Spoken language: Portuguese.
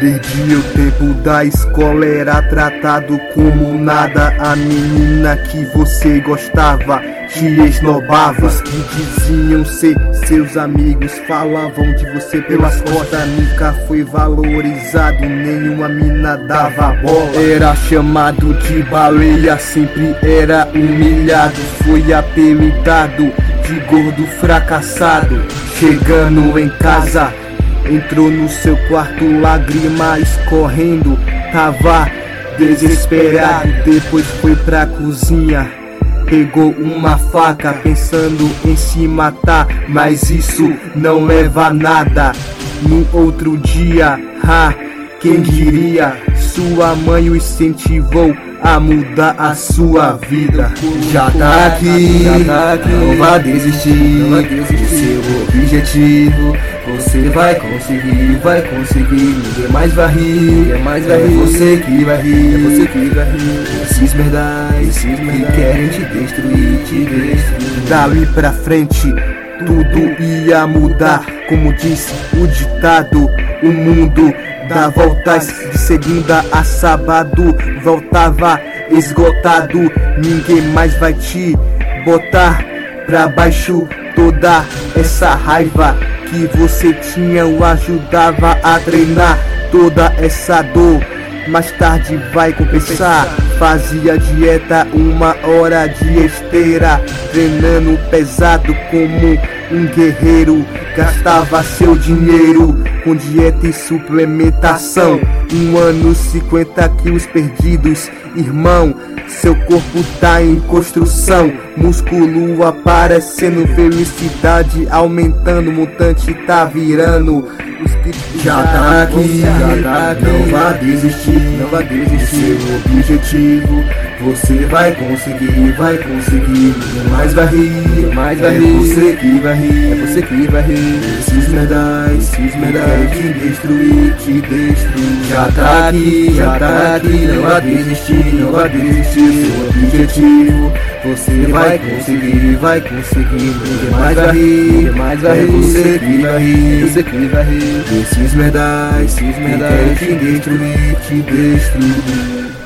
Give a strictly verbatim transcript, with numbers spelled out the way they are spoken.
Desde o tempo da escola era tratado como nada. A menina que você gostava te esnobava. Os que diziam ser seus amigos falavam de você pelas costas. Nunca foi valorizado, nenhuma mina dava bola. Era chamado de baleia, sempre era humilhado. Foi apelidado de gordo fracassado. Chegando em casa, entrou no seu quarto, lágrima escorrendo. Tava desesperado, depois foi pra cozinha. Pegou uma faca pensando em se matar, mas isso não leva a nada. No outro dia, ha, quem diria, sua mãe o incentivou a mudar a sua vida. Já tá aqui, já tá aqui, não vai desistir, não vai desistir do seu objetivo. Você vai conseguir, vai conseguir, ninguém mais vai rir, ninguém mais vai rir. É você que vai rir, é você que vai rir. Esses merdais, esses merdais que querem te destruir, te destruir. Dali pra frente, tudo ia mudar. Como diz o ditado, o mundo dá voltas de segunda a sábado. Voltava esgotado, ninguém mais vai te botar pra baixo. Toda essa raiva que você tinha o ajudava a treinar. Toda essa dor mais tarde vai compensar. Fazia dieta, uma hora de esteira, treinando pesado como um guerreiro. Gastava seu dinheiro com dieta e suplementação. Um ano, cinquenta quilos perdidos, irmão. Seu corpo tá em construção, músculo aparecendo, felicidade aumentando, mutante tá virando. Já tá aqui, já tá aqui, não vai desistir, não vai desistir do objetivo. Você vai conseguir, vai conseguir, ninguém mais vai rir, mais vai rir. É você que vai rir, é você que vai rir. Esses merdais, esses merdais te destruir, te destruir. Já tá aqui, já tá aqui, não vai desistir, não vai desistir do objetivo. Você vai conseguir, vai conseguir, ninguém mais vai rir, ninguém mais vai rir. É você que vai rir, é você que vai rir. Esses merdais, esses merdais te destruir, te destruir.